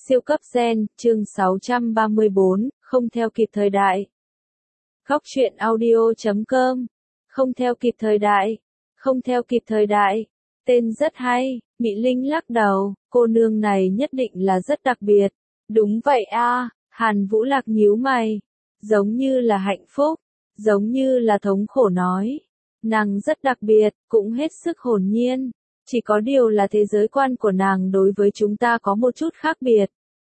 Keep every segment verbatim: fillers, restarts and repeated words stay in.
Siêu cấp gen, chương sáu trăm ba mươi bốn, không theo kịp thời đại. Góc truyện audio chấm com. Không theo kịp thời đại. Không theo kịp thời đại. Tên rất hay, Mị Linh lắc đầu, cô nương này nhất định là rất đặc biệt. Đúng vậy a, Hàn Vũ Lạc nhíu mày. Giống như là hạnh phúc, giống như là thống khổ nói. Nàng rất đặc biệt, cũng hết sức hồn nhiên. Chỉ có điều là thế giới quan của nàng đối với chúng ta có một chút khác biệt.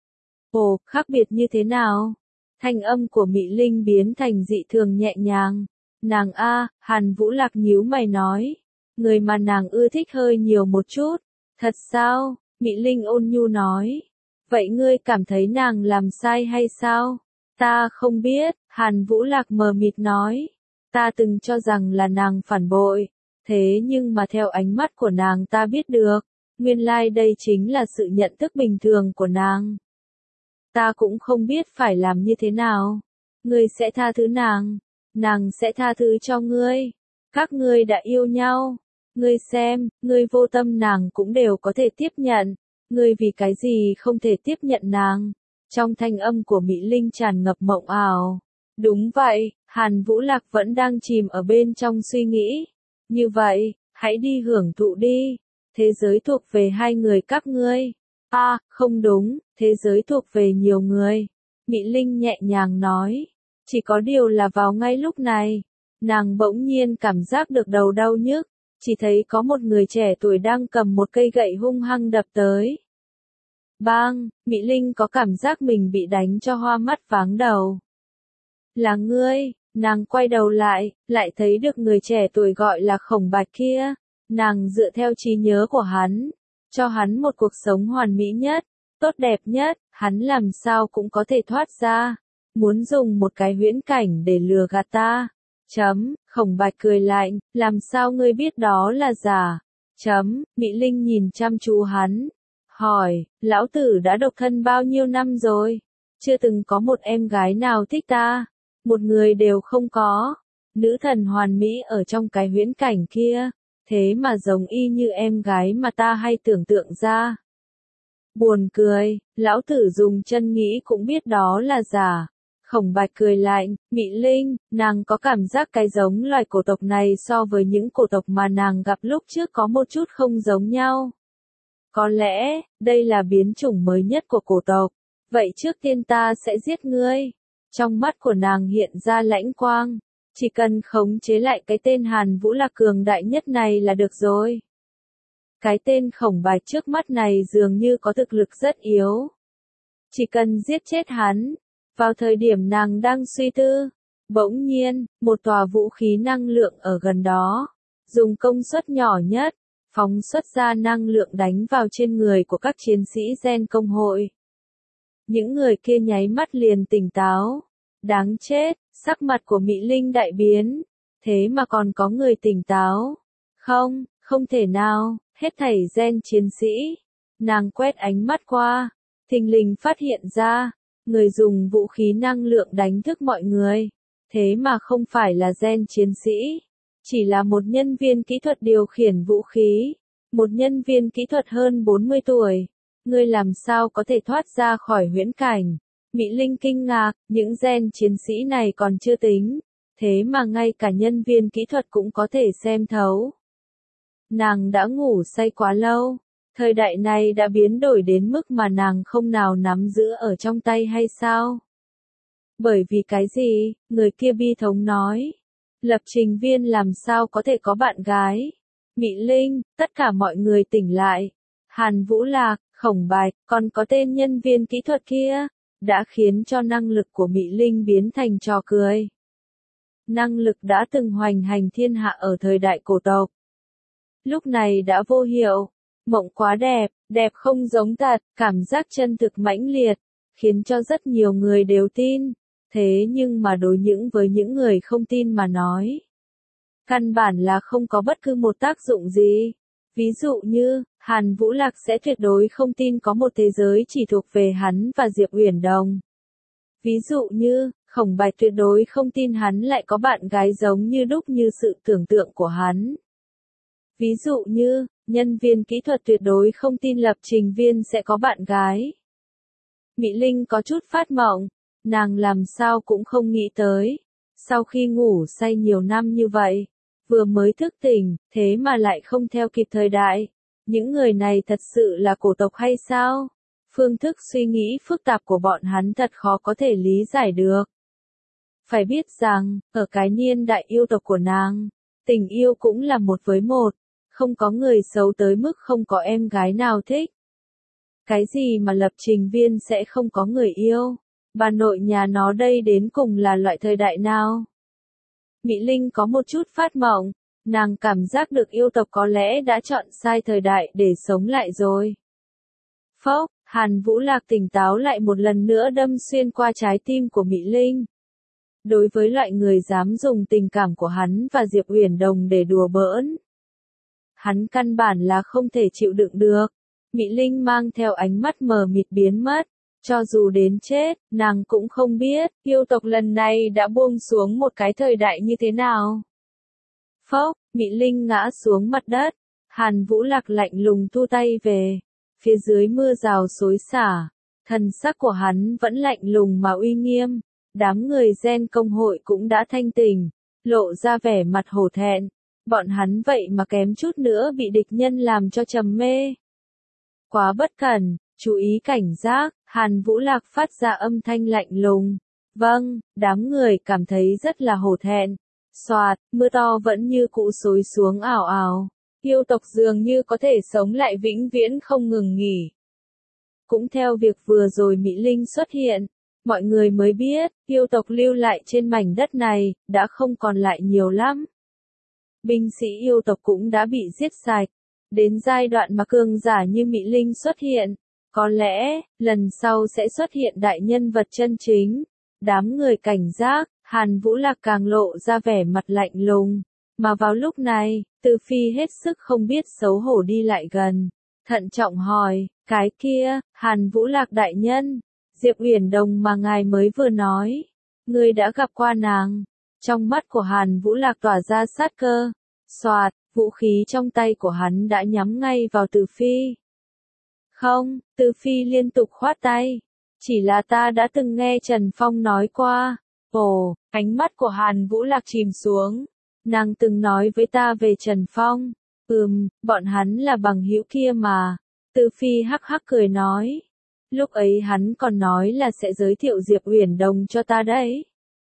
Ồ, khác biệt như thế nào? Thanh âm của Mị Linh biến thành dị thường nhẹ nhàng. Nàng a, Hàn Vũ Lạc nhíu mày nói. Người mà nàng ưa thích hơi nhiều một chút. Thật sao? Mị Linh ôn nhu nói. Vậy ngươi cảm thấy nàng làm sai hay sao? Ta không biết, Hàn Vũ Lạc mờ mịt nói. Ta từng cho rằng là nàng phản bội. Thế nhưng mà theo ánh mắt của nàng ta biết được, nguyên lai đây chính là sự nhận thức bình thường của nàng. Ta cũng không biết phải làm như thế nào. Ngươi sẽ tha thứ nàng, nàng sẽ tha thứ cho ngươi. Các ngươi đã yêu nhau. Ngươi xem, ngươi vô tâm nàng cũng đều có thể tiếp nhận. Ngươi vì cái gì không thể tiếp nhận nàng? Trong thanh âm của Mị Linh tràn ngập mộng ảo. Đúng vậy, Hàn Vũ Lạc vẫn đang chìm ở bên trong suy nghĩ. Như vậy, hãy đi hưởng thụ đi. Thế giới thuộc về hai người các ngươi. À, không đúng, thế giới thuộc về nhiều người. Mị Linh nhẹ nhàng nói. Chỉ có điều là vào ngay lúc này, nàng bỗng nhiên cảm giác được đầu đau nhức. Chỉ thấy có một người trẻ tuổi đang cầm một cây gậy hung hăng đập tới. Bang, Mị Linh có cảm giác mình bị đánh cho hoa mắt váng đầu. Là ngươi. Nàng quay đầu lại, lại thấy được người trẻ tuổi gọi là Khổng Bạch kia. Nàng dựa theo trí nhớ của hắn, cho hắn một cuộc sống hoàn mỹ nhất, tốt đẹp nhất, hắn làm sao cũng có thể thoát ra. Muốn dùng một cái huyễn cảnh để lừa gạt ta. Chấm, Khổng Bạch cười lạnh, làm sao ngươi biết đó là giả? Chấm, Mị Linh nhìn chăm chú hắn. Hỏi, lão tử đã độc thân bao nhiêu năm rồi? Chưa từng có một em gái nào thích ta. Một người đều không có. Nữ thần hoàn mỹ ở trong cái huyễn cảnh kia. Thế mà giống y như em gái mà ta hay tưởng tượng ra. Buồn cười, lão tử dùng chân nghĩ cũng biết đó là giả. Khổng Bạch cười lạnh, Mị Linh, nàng có cảm giác cái giống loài cổ tộc này so với những cổ tộc mà nàng gặp lúc trước có một chút không giống nhau. Có lẽ, đây là biến chủng mới nhất của cổ tộc. Vậy trước tiên ta sẽ giết ngươi. Trong mắt của nàng hiện ra lãnh quang. Chỉ cần khống chế lại cái tên Hàn Vũ Lạc cường đại nhất này là được rồi. Cái tên Khổng Bạch trước mắt này dường như có thực lực rất yếu. Chỉ cần giết chết hắn. Vào thời điểm nàng đang suy tư, bỗng nhiên, một tòa vũ khí năng lượng ở gần đó, dùng công suất nhỏ nhất, phóng xuất ra năng lượng đánh vào trên người của các chiến sĩ gen công hội. Những người kia nháy mắt liền tỉnh táo. Đáng chết, sắc mặt của Mị Linh đại biến. Thế mà còn có người tỉnh táo. Không, không thể nào, hết thảy gen chiến sĩ. Nàng quét ánh mắt qua, thình lình phát hiện ra, người dùng vũ khí năng lượng đánh thức mọi người. Thế mà không phải là gen chiến sĩ, chỉ là một nhân viên kỹ thuật điều khiển vũ khí. Một nhân viên kỹ thuật hơn bốn mươi tuổi. Ngươi làm sao có thể thoát ra khỏi huyễn cảnh? Mị Linh kinh ngạc, những gen chiến sĩ này còn chưa tính. Thế mà ngay cả nhân viên kỹ thuật cũng có thể xem thấu. Nàng đã ngủ say quá lâu. Thời đại này đã biến đổi đến mức mà nàng không nào nắm giữ ở trong tay hay sao? Bởi vì cái gì? Người kia bi thống nói. Lập trình viên làm sao có thể có bạn gái? Mị Linh, tất cả mọi người tỉnh lại. Hàn Vũ Lạc, Khổng Bạch, còn có tên nhân viên kỹ thuật kia, đã khiến cho năng lực của Mị Linh biến thành trò cười. Năng lực đã từng hoành hành thiên hạ ở thời đại cổ tộc. Lúc này đã vô hiệu. Mộng quá đẹp, đẹp không giống thật, cảm giác chân thực mãnh liệt, khiến cho rất nhiều người đều tin. Thế nhưng mà đối những với những người không tin mà nói, căn bản là không có bất cứ một tác dụng gì. Ví dụ như, Hàn Vũ Lạc sẽ tuyệt đối không tin có một thế giới chỉ thuộc về hắn và Diệp Uyển Đồng. Ví dụ như, Khổng Bạch tuyệt đối không tin hắn lại có bạn gái giống như đúc như sự tưởng tượng của hắn. Ví dụ như, nhân viên kỹ thuật tuyệt đối không tin lập trình viên sẽ có bạn gái. Mị Linh có chút phát mộng, nàng làm sao cũng không nghĩ tới. Sau khi ngủ say nhiều năm như vậy, vừa mới thức tỉnh, thế mà lại không theo kịp thời đại. Những người này thật sự là cổ tộc hay sao? Phương thức suy nghĩ phức tạp của bọn hắn thật khó có thể lý giải được. Phải biết rằng, ở cái niên đại yêu tộc của nàng, tình yêu cũng là một với một, không có người xấu tới mức không có em gái nào thích. Cái gì mà lập trình viên sẽ không có người yêu? Bà nội nhà nó đây đến cùng là loại thời đại nào? Mị Linh có một chút phát mộng, nàng cảm giác được yêu tộc có lẽ đã chọn sai thời đại để sống lại rồi. Phốc, Hàn Vũ Lạc tỉnh táo lại một lần nữa đâm xuyên qua trái tim của Mị Linh. Đối với loại người dám dùng tình cảm của hắn và Diệp Uyển Đồng để đùa bỡn, hắn căn bản là không thể chịu đựng được. Mị Linh mang theo ánh mắt mờ mịt biến mất. Cho dù đến chết, nàng cũng không biết, yêu tộc lần này đã buông xuống một cái thời đại như thế nào. Phốc, Mị Linh ngã xuống mặt đất. Hàn Vũ Lạc lạnh lùng thu tay về. Phía dưới mưa rào xối xả. Thần sắc của hắn vẫn lạnh lùng mà uy nghiêm. Đám người gen công hội cũng đã thanh tỉnh, lộ ra vẻ mặt hổ thẹn. Bọn hắn vậy mà kém chút nữa bị địch nhân làm cho trầm mê. Quá bất cẩn, chú ý cảnh giác, Hàn Vũ Lạc phát ra âm thanh lạnh lùng. Vâng, đám người cảm thấy rất là hổ thẹn. Xoạt, mưa to vẫn như cũ xối xuống ảo ảo. Yêu tộc dường như có thể sống lại vĩnh viễn không ngừng nghỉ. Cũng theo việc vừa rồi Mị Linh xuất hiện, mọi người mới biết, yêu tộc lưu lại trên mảnh đất này, đã không còn lại nhiều lắm. Binh sĩ yêu tộc cũng đã bị giết sạch. Đến giai đoạn mà cường giả như Mị Linh xuất hiện, có lẽ, lần sau sẽ xuất hiện đại nhân vật chân chính. Đám người cảnh giác, Hàn Vũ Lạc càng lộ ra vẻ mặt lạnh lùng. Mà vào lúc này, Từ Phi hết sức không biết xấu hổ đi lại gần. Thận trọng hỏi, cái kia, Hàn Vũ Lạc đại nhân, Diệp Uyển Đồng mà ngài mới vừa nói. Ngươi đã gặp qua nàng. Trong mắt của Hàn Vũ Lạc tỏa ra sát cơ. Xoạt, vũ khí trong tay của hắn đã nhắm ngay vào Từ Phi. Không, Từ Phi liên tục khoát tay. Chỉ là ta đã từng nghe Trần Phong nói qua. Ồ, ánh mắt của Hàn Vũ Lạc chìm xuống. Nàng từng nói với ta về Trần Phong. Ừm, bọn hắn là bằng hữu kia mà. Từ Phi hắc hắc cười nói. Lúc ấy hắn còn nói là sẽ giới thiệu Diệp Uyển Đồng cho ta đấy.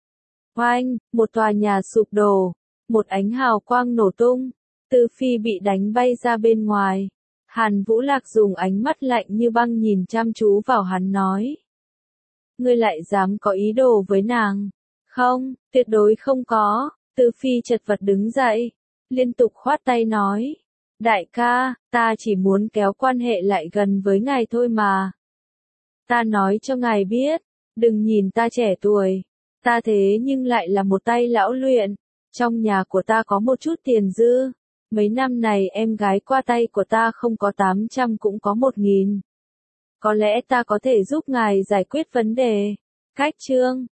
Oanh, một tòa nhà sụp đổ. Một ánh hào quang nổ tung. Từ Phi bị đánh bay ra bên ngoài. Hàn Vũ Lạc dùng ánh mắt lạnh như băng nhìn chăm chú vào hắn nói. Ngươi lại dám có ý đồ với nàng? Không, tuyệt đối không có. Từ Phi chật vật đứng dậy, liên tục khoát tay nói. Đại ca, ta chỉ muốn kéo quan hệ lại gần với ngài thôi mà. Ta nói cho ngài biết, đừng nhìn ta trẻ tuổi. Ta thế nhưng lại là một tay lão luyện. Trong nhà của ta có một chút tiền dư. Mấy năm này em gái qua tay của ta không có tám trăm cũng có một nghìn. Có lẽ ta có thể giúp ngài giải quyết vấn đề. Cách chương